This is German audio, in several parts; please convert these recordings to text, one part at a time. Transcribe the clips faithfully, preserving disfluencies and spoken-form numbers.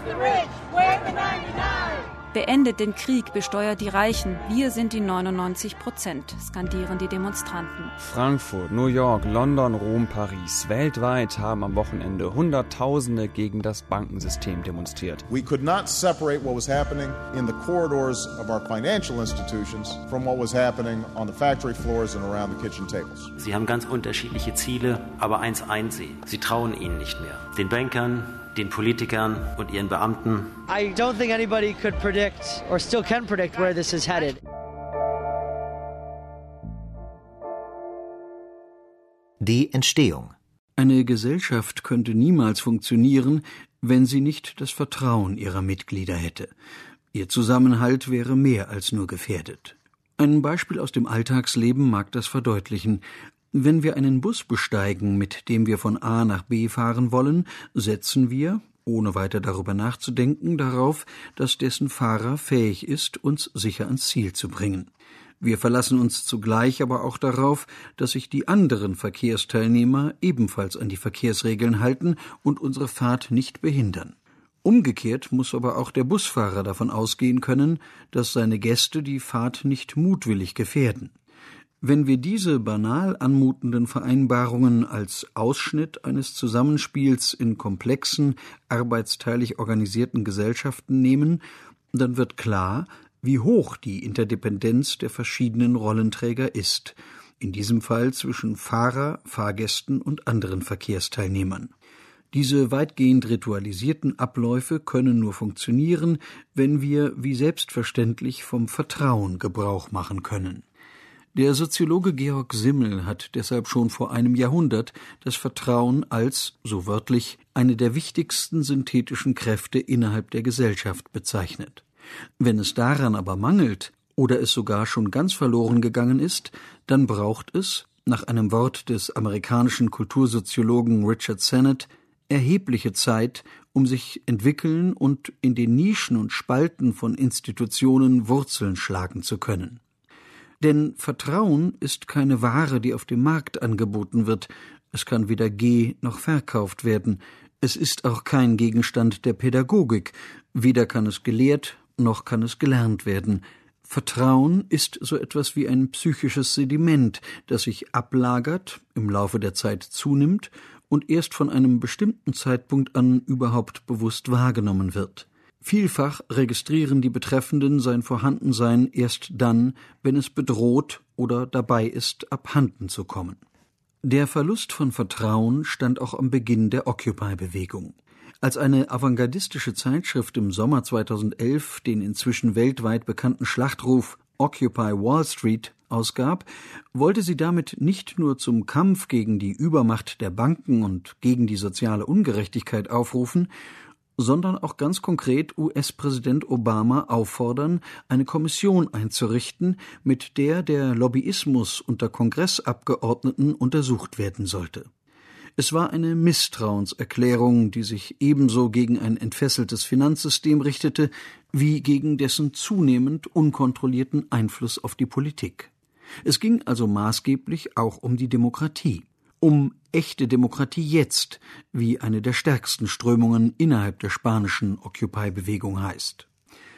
Beendet den Krieg, besteuert die Reichen. Wir sind die neunundneunzig Prozent, skandieren die Demonstranten. Frankfurt, New York, London, Rom, Paris. Weltweit haben am Wochenende Hunderttausende gegen das Bankensystem demonstriert. We could not separate what was happening in the corridors of our financial institutions from what was happening on the factory floors and around the kitchen tables. Sie haben ganz unterschiedliche Ziele, aber eins einsehen. Sie trauen ihnen nicht mehr. Den Bankern, den Politikern und ihren Beamten. I don't think anybody could predict or still can predict where this is headed. Die Entstehung. Eine Gesellschaft könnte niemals funktionieren, wenn sie nicht das Vertrauen ihrer Mitglieder hätte. Ihr Zusammenhalt wäre mehr als nur gefährdet. Ein Beispiel aus dem Alltagsleben mag das verdeutlichen. Wenn wir einen Bus besteigen, mit dem wir von A nach B fahren wollen, setzen wir, ohne weiter darüber nachzudenken, darauf, dass dessen Fahrer fähig ist, uns sicher ans Ziel zu bringen. Wir verlassen uns zugleich aber auch darauf, dass sich die anderen Verkehrsteilnehmer ebenfalls an die Verkehrsregeln halten und unsere Fahrt nicht behindern. Umgekehrt muss aber auch der Busfahrer davon ausgehen können, dass seine Gäste die Fahrt nicht mutwillig gefährden. Wenn wir diese banal anmutenden Vereinbarungen als Ausschnitt eines Zusammenspiels in komplexen, arbeitsteilig organisierten Gesellschaften nehmen, dann wird klar, wie hoch die Interdependenz der verschiedenen Rollenträger ist, in diesem Fall zwischen Fahrer, Fahrgästen und anderen Verkehrsteilnehmern. Diese weitgehend ritualisierten Abläufe können nur funktionieren, wenn wir wie selbstverständlich vom Vertrauen Gebrauch machen können. Der Soziologe Georg Simmel hat deshalb schon vor einem Jahrhundert das Vertrauen als, so wörtlich, eine der wichtigsten synthetischen Kräfte innerhalb der Gesellschaft bezeichnet. Wenn es daran aber mangelt oder es sogar schon ganz verloren gegangen ist, dann braucht es, nach einem Wort des amerikanischen Kultursoziologen Richard Sennett, erhebliche Zeit, um sich entwickeln und in den Nischen und Spalten von Institutionen Wurzeln schlagen zu können. Denn Vertrauen ist keine Ware, die auf dem Markt angeboten wird. Es kann weder ge- noch verkauft werden. Es ist auch kein Gegenstand der Pädagogik. Weder kann es gelehrt, noch kann es gelernt werden. Vertrauen ist so etwas wie ein psychisches Sediment, das sich ablagert, im Laufe der Zeit zunimmt und erst von einem bestimmten Zeitpunkt an überhaupt bewusst wahrgenommen wird. Vielfach registrieren die Betreffenden sein Vorhandensein erst dann, wenn es bedroht oder dabei ist, abhanden zu kommen. Der Verlust von Vertrauen stand auch am Beginn der Occupy-Bewegung. Als eine avantgardistische Zeitschrift im Sommer zweitausendelf den inzwischen weltweit bekannten Schlachtruf Occupy Wall Street ausgab, wollte sie damit nicht nur zum Kampf gegen die Übermacht der Banken und gegen die soziale Ungerechtigkeit aufrufen, sondern auch ganz konkret U S-Präsident Obama auffordern, eine Kommission einzurichten, mit der der Lobbyismus unter Kongressabgeordneten untersucht werden sollte. Es war eine Misstrauenserklärung, die sich ebenso gegen ein entfesseltes Finanzsystem richtete, wie gegen dessen zunehmend unkontrollierten Einfluss auf die Politik. Es ging also maßgeblich auch um die Demokratie. Um echte Demokratie jetzt, wie eine der stärksten Strömungen innerhalb der spanischen Occupy-Bewegung heißt.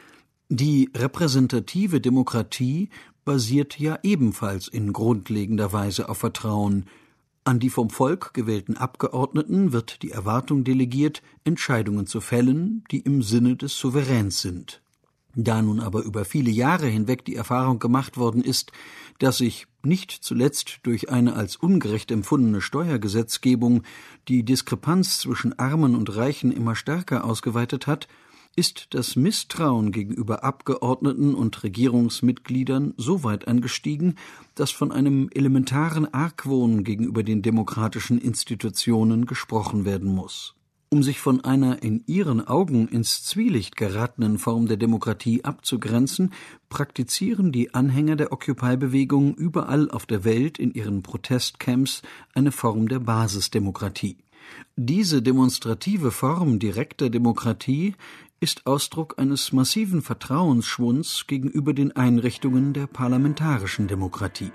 Die repräsentative Demokratie basiert ja ebenfalls in grundlegender Weise auf Vertrauen. An die vom Volk gewählten Abgeordneten wird die Erwartung delegiert, Entscheidungen zu fällen, die im Sinne des Souveräns sind. Da nun aber über viele Jahre hinweg die Erfahrung gemacht worden ist, dass sich nicht zuletzt durch eine als ungerecht empfundene Steuergesetzgebung die Diskrepanz zwischen Armen und Reichen immer stärker ausgeweitet hat, ist das Misstrauen gegenüber Abgeordneten und Regierungsmitgliedern so weit angestiegen, dass von einem elementaren Argwohn gegenüber den demokratischen Institutionen gesprochen werden muss. Um sich von einer in ihren Augen ins Zwielicht geratenen Form der Demokratie abzugrenzen, praktizieren die Anhänger der Occupy-Bewegung überall auf der Welt in ihren Protestcamps eine Form der Basisdemokratie. Diese demonstrative Form direkter Demokratie ist Ausdruck eines massiven Vertrauensschwunds gegenüber den Einrichtungen der parlamentarischen Demokratie.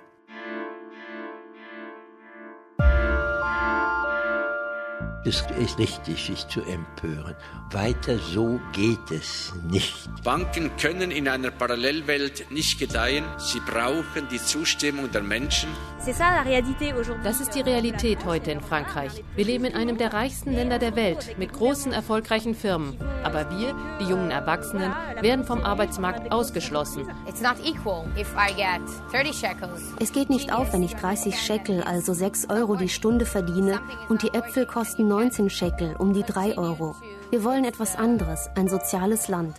Es ist richtig, sich zu empören. Weiter so geht es nicht. Banken können in einer Parallelwelt nicht gedeihen. Sie brauchen die Zustimmung der Menschen. Das ist die Realität heute in Frankreich. Wir leben in einem der reichsten Länder der Welt mit großen, erfolgreichen Firmen. Aber wir, die jungen Erwachsenen, werden vom Arbeitsmarkt ausgeschlossen. Es geht nicht auf, wenn ich dreißig Shekel, also sechs Euro die Stunde verdiene und die Äpfel kosten neunzehn Shekel, um die drei Euro. Wir wollen etwas anderes, ein soziales Land.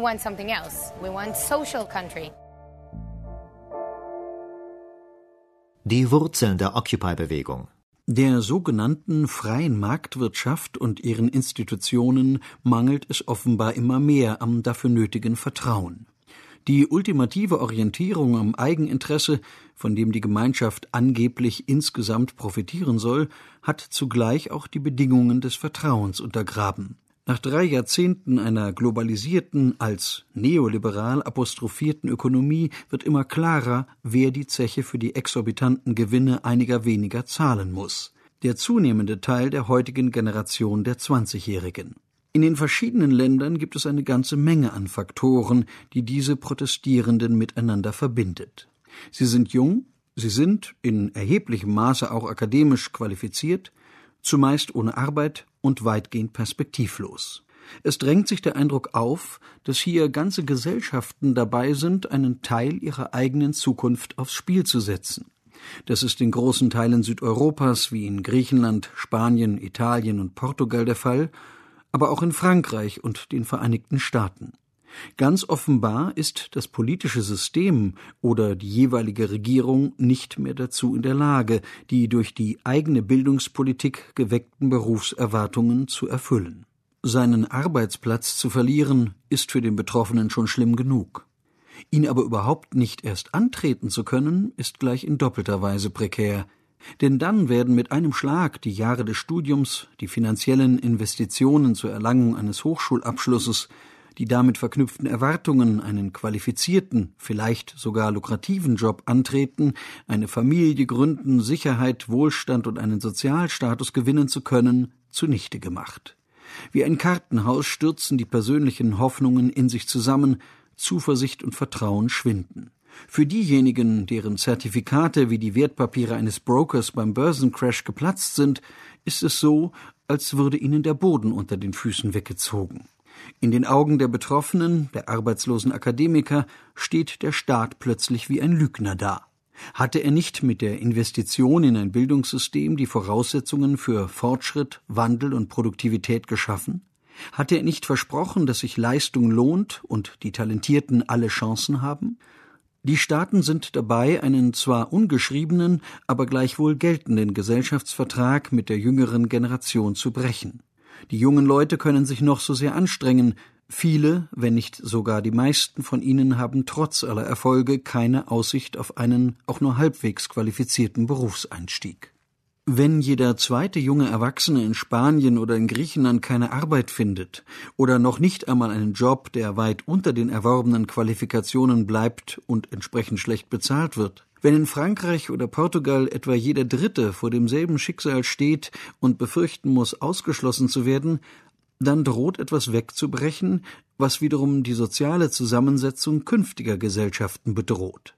Die Wurzeln der Occupy-Bewegung. Der sogenannten freien Marktwirtschaft und ihren Institutionen mangelt es offenbar immer mehr am dafür nötigen Vertrauen. Die ultimative Orientierung am Eigeninteresse, von dem die Gemeinschaft angeblich insgesamt profitieren soll, hat zugleich auch die Bedingungen des Vertrauens untergraben. Nach drei Jahrzehnten einer globalisierten, als neoliberal apostrophierten Ökonomie wird immer klarer, wer die Zeche für die exorbitanten Gewinne einiger weniger zahlen muss. Der zunehmende Teil der heutigen Generation der zwanzigjährigen. In den verschiedenen Ländern gibt es eine ganze Menge an Faktoren, die diese Protestierenden miteinander verbindet. Sie sind jung, sie sind in erheblichem Maße auch akademisch qualifiziert, zumeist ohne Arbeit und weitgehend perspektivlos. Es drängt sich der Eindruck auf, dass hier ganze Gesellschaften dabei sind, einen Teil ihrer eigenen Zukunft aufs Spiel zu setzen. Das ist in großen Teilen Südeuropas wie in Griechenland, Spanien, Italien und Portugal der Fall, aber auch in Frankreich und den Vereinigten Staaten. Ganz offenbar ist das politische System oder die jeweilige Regierung nicht mehr dazu in der Lage, die durch die eigene Bildungspolitik geweckten Berufserwartungen zu erfüllen. Seinen Arbeitsplatz zu verlieren, ist für den Betroffenen schon schlimm genug. Ihn aber überhaupt nicht erst antreten zu können, ist gleich in doppelter Weise prekär. Denn dann werden mit einem Schlag die Jahre des Studiums, die finanziellen Investitionen zur Erlangung eines Hochschulabschlusses, die damit verknüpften Erwartungen, einen qualifizierten, vielleicht sogar lukrativen Job antreten, eine Familie gründen, Sicherheit, Wohlstand und einen Sozialstatus gewinnen zu können, zunichte gemacht. Wie ein Kartenhaus stürzen die persönlichen Hoffnungen in sich zusammen, Zuversicht und Vertrauen schwinden. Für diejenigen, deren Zertifikate wie die Wertpapiere eines Brokers beim Börsencrash geplatzt sind, ist es so, als würde ihnen der Boden unter den Füßen weggezogen. In den Augen der Betroffenen, der arbeitslosen Akademiker, steht der Staat plötzlich wie ein Lügner da. Hatte er nicht mit der Investition in ein Bildungssystem die Voraussetzungen für Fortschritt, Wandel und Produktivität geschaffen? Hatte er nicht versprochen, dass sich Leistung lohnt und die Talentierten alle Chancen haben? Die Staaten sind dabei, einen zwar ungeschriebenen, aber gleichwohl geltenden Gesellschaftsvertrag mit der jüngeren Generation zu brechen. Die jungen Leute können sich noch so sehr anstrengen. Viele, wenn nicht sogar die meisten von ihnen haben trotz aller Erfolge keine Aussicht auf einen auch nur halbwegs qualifizierten Berufseinstieg. Wenn jeder zweite junge Erwachsene in Spanien oder in Griechenland keine Arbeit findet oder noch nicht einmal einen Job, der weit unter den erworbenen Qualifikationen bleibt und entsprechend schlecht bezahlt wird, wenn in Frankreich oder Portugal etwa jeder Dritte vor demselben Schicksal steht und befürchten muss, ausgeschlossen zu werden, dann droht etwas wegzubrechen, was wiederum die soziale Zusammensetzung künftiger Gesellschaften bedroht.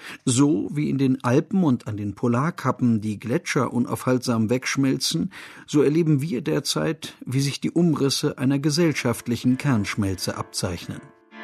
So wie in den Alpen und an den Polarkappen die Gletscher unaufhaltsam wegschmelzen, so erleben wir derzeit, wie sich die Umrisse einer gesellschaftlichen Kernschmelze abzeichnen.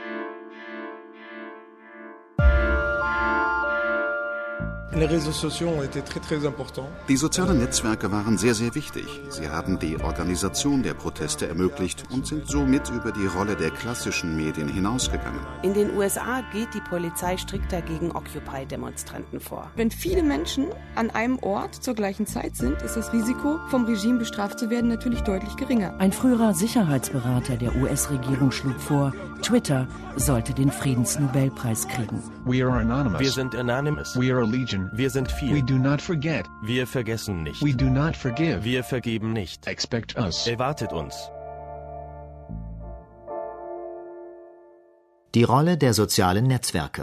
Die sozialen Netzwerke waren sehr, sehr wichtig. Sie haben die Organisation der Proteste ermöglicht und sind somit über die Rolle der klassischen Medien hinausgegangen. In den U S A geht die Polizei strikter gegen Occupy-Demonstranten vor. Wenn viele Menschen an einem Ort zur gleichen Zeit sind, ist das Risiko, vom Regime bestraft zu werden, natürlich deutlich geringer. Ein früherer Sicherheitsberater der U S-Regierung schlug vor, Twitter sollte den Friedensnobelpreis kriegen. We are anonymous. Wir sind anonymous. We are a legion. Wir sind viel. We do not forget. Wir vergessen nicht. We do not forgive. Wir vergeben nicht. Expect us. Erwartet uns. Die Rolle der sozialen Netzwerke.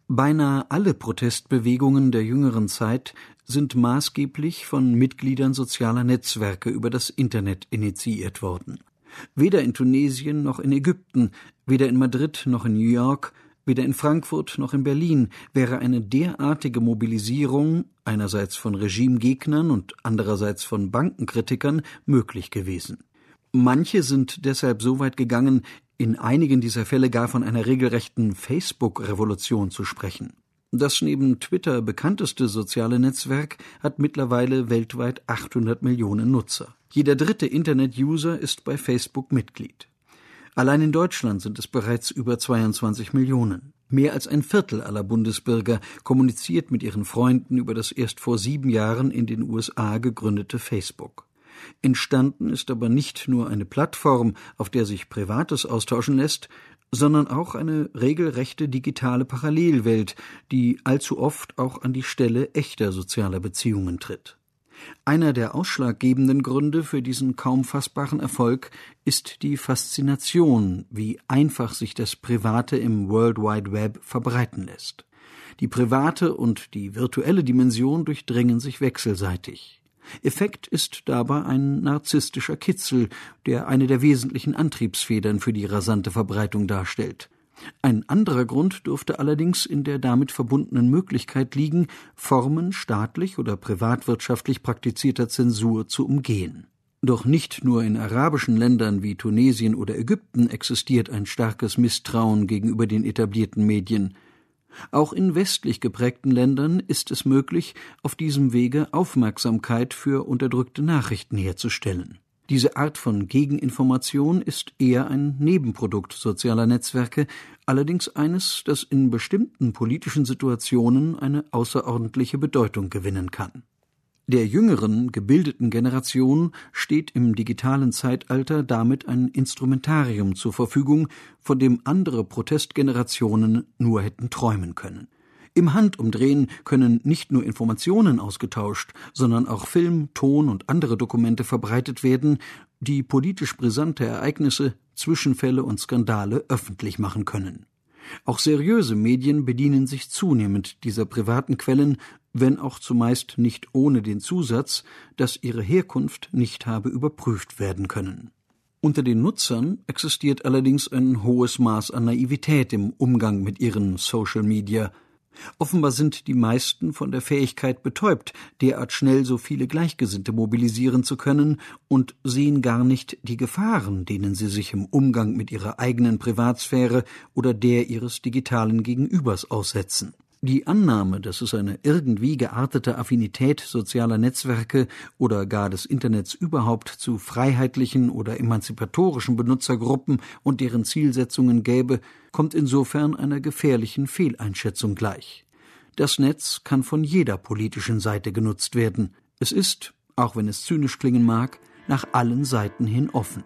Beinahe alle Protestbewegungen der jüngeren Zeit sind maßgeblich von Mitgliedern sozialer Netzwerke über das Internet initiiert worden. Weder in Tunesien noch in Ägypten, weder in Madrid noch in New York, weder in Frankfurt noch in Berlin wäre eine derartige Mobilisierung, einerseits von Regimegegnern und andererseits von Bankenkritikern, möglich gewesen. Manche sind deshalb so weit gegangen, in einigen dieser Fälle gar von einer regelrechten Facebook-Revolution zu sprechen. Das neben Twitter bekannteste soziale Netzwerk hat mittlerweile weltweit achthundert Millionen Nutzer. Jeder dritte Internet-User ist bei Facebook Mitglied. Allein in Deutschland sind es bereits über zweiundzwanzig Millionen. Mehr als ein Viertel aller Bundesbürger kommuniziert mit ihren Freunden über das erst vor sieben Jahren in den U S A gegründete Facebook. Entstanden ist aber nicht nur eine Plattform, auf der sich Privates austauschen lässt, sondern auch eine regelrechte digitale Parallelwelt, die allzu oft auch an die Stelle echter sozialer Beziehungen tritt. Einer der ausschlaggebenden Gründe für diesen kaum fassbaren Erfolg ist die Faszination, wie einfach sich das Private im World Wide Web verbreiten lässt. Die private und die virtuelle Dimension durchdringen sich wechselseitig. Effekt ist dabei ein narzisstischer Kitzel, der eine der wesentlichen Antriebsfedern für die rasante Verbreitung darstellt. Ein anderer Grund dürfte allerdings in der damit verbundenen Möglichkeit liegen, Formen staatlich oder privatwirtschaftlich praktizierter Zensur zu umgehen. Doch nicht nur in arabischen Ländern wie Tunesien oder Ägypten existiert ein starkes Misstrauen gegenüber den etablierten Medien. Auch in westlich geprägten Ländern ist es möglich, auf diesem Wege Aufmerksamkeit für unterdrückte Nachrichten herzustellen. Diese Art von Gegeninformation ist eher ein Nebenprodukt sozialer Netzwerke, allerdings eines, das in bestimmten politischen Situationen eine außerordentliche Bedeutung gewinnen kann. Der jüngeren, gebildeten Generation steht im digitalen Zeitalter damit ein Instrumentarium zur Verfügung, von dem andere Protestgenerationen nur hätten träumen können. Im Handumdrehen können nicht nur Informationen ausgetauscht, sondern auch Film, Ton und andere Dokumente verbreitet werden, die politisch brisante Ereignisse, Zwischenfälle und Skandale öffentlich machen können. Auch seriöse Medien bedienen sich zunehmend dieser privaten Quellen, wenn auch zumeist nicht ohne den Zusatz, dass ihre Herkunft nicht habe überprüft werden können. Unter den Nutzern existiert allerdings ein hohes Maß an Naivität im Umgang mit ihren Social Media. Offenbar sind die meisten von der Fähigkeit betäubt, derart schnell so viele Gleichgesinnte mobilisieren zu können und sehen gar nicht die Gefahren, denen sie sich im Umgang mit ihrer eigenen Privatsphäre oder der ihres digitalen Gegenübers aussetzen. Die Annahme, dass es eine irgendwie geartete Affinität sozialer Netzwerke oder gar des Internets überhaupt zu freiheitlichen oder emanzipatorischen Benutzergruppen und deren Zielsetzungen gäbe, kommt insofern einer gefährlichen Fehleinschätzung gleich. Das Netz kann von jeder politischen Seite genutzt werden. Es ist, auch wenn es zynisch klingen mag, nach allen Seiten hin offen.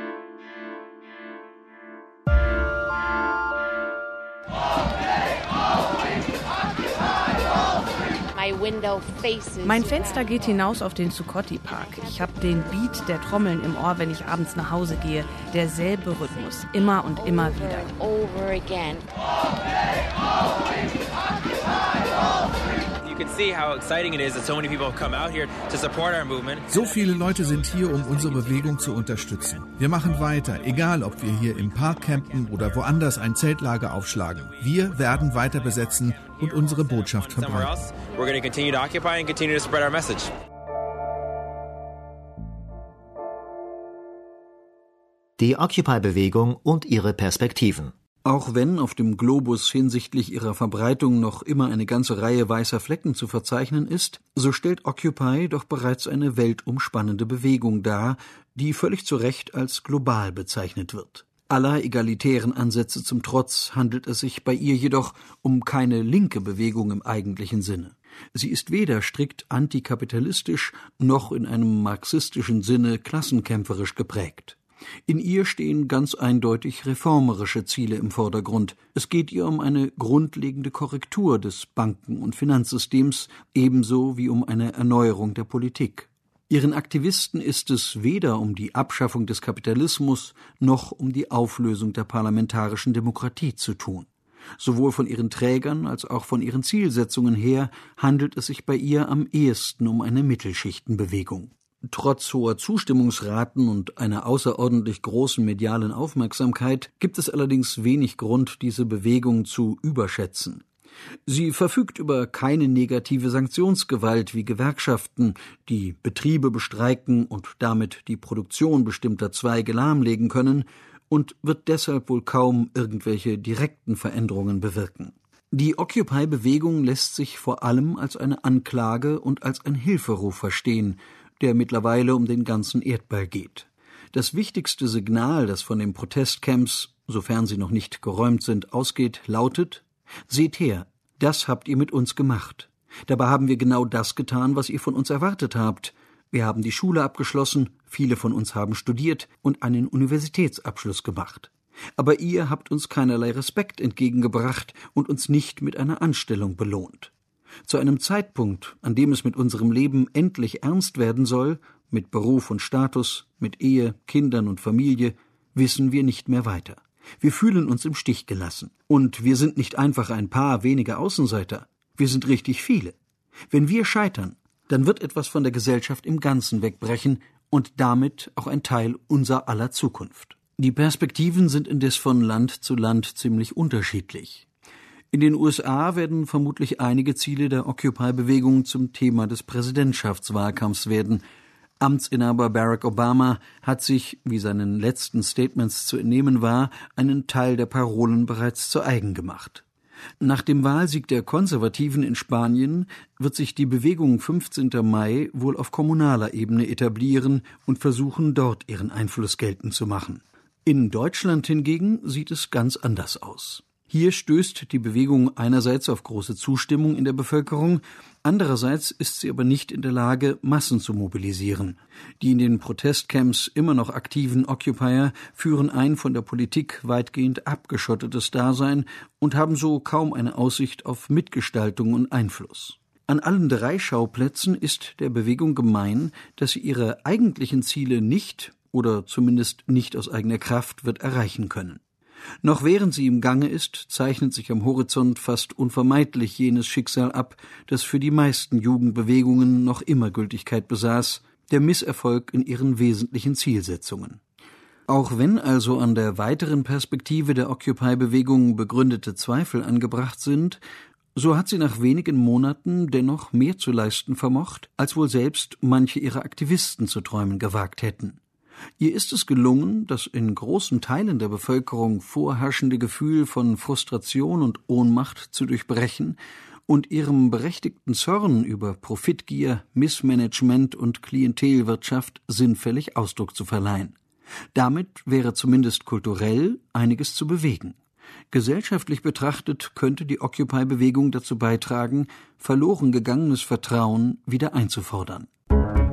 Mein Fenster geht hinaus auf den Zuccotti Park. Ich habe den Beat der Trommeln im Ohr, wenn ich abends nach Hause gehe. Derselbe Rhythmus, immer und immer wieder. So viele Leute sind hier, um unsere Bewegung zu unterstützen. Wir machen weiter, egal ob wir hier im Park campen oder woanders ein Zeltlager aufschlagen. Wir werden weiter besetzen und unsere Botschaft verbreiten. Die Occupy-Bewegung und ihre Perspektiven. Auch wenn auf dem Globus hinsichtlich ihrer Verbreitung noch immer eine ganze Reihe weißer Flecken zu verzeichnen ist, so stellt Occupy doch bereits eine weltumspannende Bewegung dar, die völlig zu Recht als global bezeichnet wird. Aller egalitären Ansätze zum Trotz handelt es sich bei ihr jedoch um keine linke Bewegung im eigentlichen Sinne. Sie ist weder strikt antikapitalistisch noch in einem marxistischen Sinne klassenkämpferisch geprägt. In ihr stehen ganz eindeutig reformerische Ziele im Vordergrund. Es geht ihr um eine grundlegende Korrektur des Banken- und Finanzsystems, ebenso wie um eine Erneuerung der Politik. Ihren Aktivisten ist es weder um die Abschaffung des Kapitalismus noch um die Auflösung der parlamentarischen Demokratie zu tun. Sowohl von ihren Trägern als auch von ihren Zielsetzungen her handelt es sich bei ihr am ehesten um eine Mittelschichtenbewegung. Trotz hoher Zustimmungsraten und einer außerordentlich großen medialen Aufmerksamkeit gibt es allerdings wenig Grund, diese Bewegung zu überschätzen. Sie verfügt über keine negative Sanktionsgewalt wie Gewerkschaften, die Betriebe bestreiken und damit die Produktion bestimmter Zweige lahmlegen können, und wird deshalb wohl kaum irgendwelche direkten Veränderungen bewirken. Die Occupy-Bewegung lässt sich vor allem als eine Anklage und als ein Hilferuf verstehen, der mittlerweile um den ganzen Erdball geht. Das wichtigste Signal, das von den Protestcamps, sofern sie noch nicht geräumt sind, ausgeht, lautet: Seht her, das habt ihr mit uns gemacht. Dabei haben wir genau das getan, was ihr von uns erwartet habt. Wir haben die Schule abgeschlossen, viele von uns haben studiert und einen Universitätsabschluss gemacht. Aber ihr habt uns keinerlei Respekt entgegengebracht und uns nicht mit einer Anstellung belohnt. Zu einem Zeitpunkt, an dem es mit unserem Leben endlich ernst werden soll, mit Beruf und Status, mit Ehe, Kindern und Familie, wissen wir nicht mehr weiter. Wir fühlen uns im Stich gelassen. Und wir sind nicht einfach ein paar wenige Außenseiter. Wir sind richtig viele. Wenn wir scheitern, dann wird etwas von der Gesellschaft im Ganzen wegbrechen und damit auch ein Teil unser aller Zukunft. Die Perspektiven sind indes von Land zu Land ziemlich unterschiedlich. In den U S A werden vermutlich einige Ziele der Occupy-Bewegung zum Thema des Präsidentschaftswahlkampfs werden. Amtsinhaber Barack Obama hat sich, wie seinen letzten Statements zu entnehmen war, einen Teil der Parolen bereits zu eigen gemacht. Nach dem Wahlsieg der Konservativen in Spanien wird sich die Bewegung fünfzehnten Mai wohl auf kommunaler Ebene etablieren und versuchen, dort ihren Einfluss geltend zu machen. In Deutschland hingegen sieht es ganz anders aus. Hier stößt die Bewegung einerseits auf große Zustimmung in der Bevölkerung, andererseits ist sie aber nicht in der Lage, Massen zu mobilisieren. Die in den Protestcamps immer noch aktiven Occupier führen ein von der Politik weitgehend abgeschottetes Dasein und haben so kaum eine Aussicht auf Mitgestaltung und Einfluss. An allen drei Schauplätzen ist der Bewegung gemein, dass sie ihre eigentlichen Ziele nicht oder zumindest nicht aus eigener Kraft wird erreichen können. Noch während sie im Gange ist, zeichnet sich am Horizont fast unvermeidlich jenes Schicksal ab, das für die meisten Jugendbewegungen noch immer Gültigkeit besaß, der Misserfolg in ihren wesentlichen Zielsetzungen. Auch wenn also an der weiteren Perspektive der Occupy-Bewegung begründete Zweifel angebracht sind, so hat sie nach wenigen Monaten dennoch mehr zu leisten vermocht, als wohl selbst manche ihrer Aktivisten zu träumen gewagt hätten. Ihr ist es gelungen, das in großen Teilen der Bevölkerung vorherrschende Gefühl von Frustration und Ohnmacht zu durchbrechen und ihrem berechtigten Zorn über Profitgier, Missmanagement und Klientelwirtschaft sinnfällig Ausdruck zu verleihen. Damit wäre zumindest kulturell einiges zu bewegen. Gesellschaftlich betrachtet könnte die Occupy-Bewegung dazu beitragen, verloren gegangenes Vertrauen wieder einzufordern.